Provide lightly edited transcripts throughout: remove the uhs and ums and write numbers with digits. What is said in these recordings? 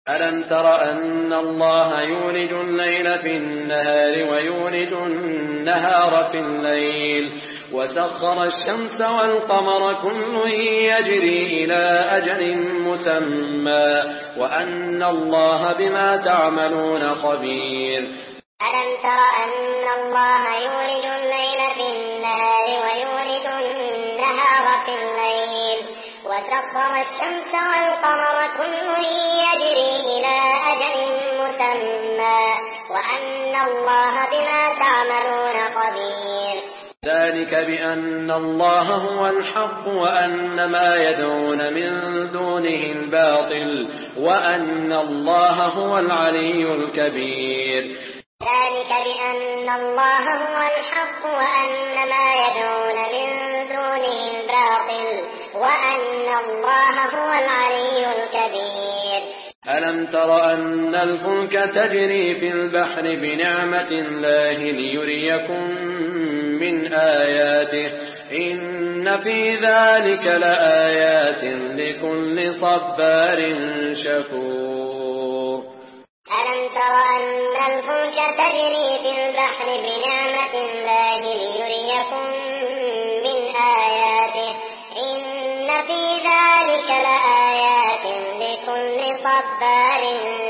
ألم تر أن الله يولج الليل في النهار ويولج النهار في الليل وسخر الشمس والقمر كل يجري إلى أجل مسمى وأن الله بما تعملون خبير. ألم تر أن الله يولج الليل في النهار ويولج النهار في الليل وسخر الشمس والقمر كل يجري إلى أجل مسمى وأن الله بما تعملون خبير. ذلك بأن الله هو الحق وأن ما يدعون من دونه الباطل وأن الله هو العلي الكبير. ذلك بأن الله هو الحق وأن ما يدعون من دونه الباطل وأن الله هو العلي الكبير. ألم تر أن الفلك تجري في البحر بنعمة الله ليريكم من آياته إن في ذلك لآيات لكل صبار شكور. ألم تر أن الفلك تجري في البحر بنعمة الله ليريكم من آياته إن في ذلك لآيات لكل صبار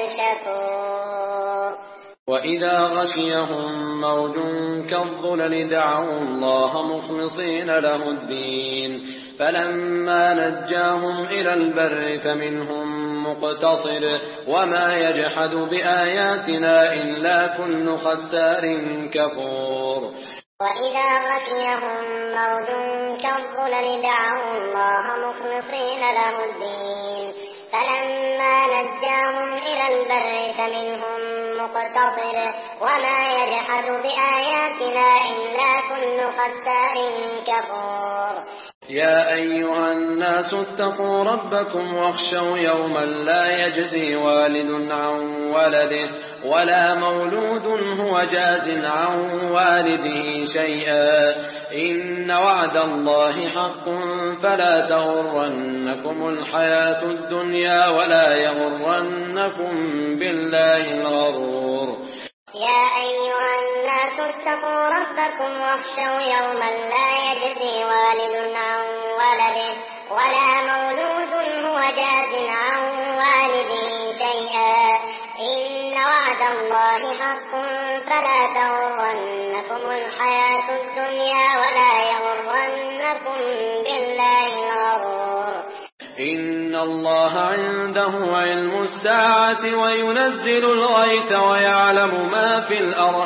شكور. وإذا غشيهم موج كالظلل دعوا الله مخلصين له الدين فلما نجاهم إلى البر فمنهم مقتصد وما يجحد بآياتنا إلا كل ختار كفور. وإذا غشيهم موج كالظلل دعوا الله مخلصين له الدين فلما نجاهم إلى البر فمنهم مقتصد وما يجحد بآياتنا إلا كل ختار كفور. يا أيها الناس اتقوا ربكم واخشوا يوما لا يجزي والد عن ولده ولا مولود هو جاز عن والده شيئا إن وعد الله حق فلا تغرنكم الحياة الدنيا ولا يغرنكم بالله الغرور. يا أيها الناس اتقوا ربكم واخشوا يوما لا يجزي والد عن ولده ولا مولود هو جاز عن والده شيئا إن وعد الله حق فلا تغرنكم الحياة الدنيا ولا يغرنكم بالله الغرور. إن الله عنده علم الساعة وينزل الغيث ويعلم ما في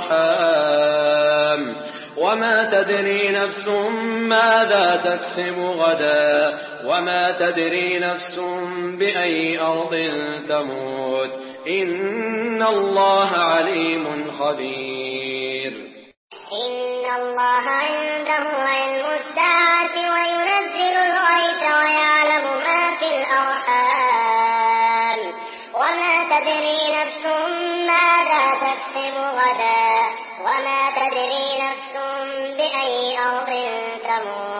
الأرحام وما تدري نفس ماذا تكسب غدا وما تدري نفس بأي أرض تموت إن الله عليم خبير. إن الله عنده علم الساعة وينزل الغيث ويعلم ما في الأرحام وما تدري نفس ماذا تكسب غدا وما تدري نفس بأي أرض تموت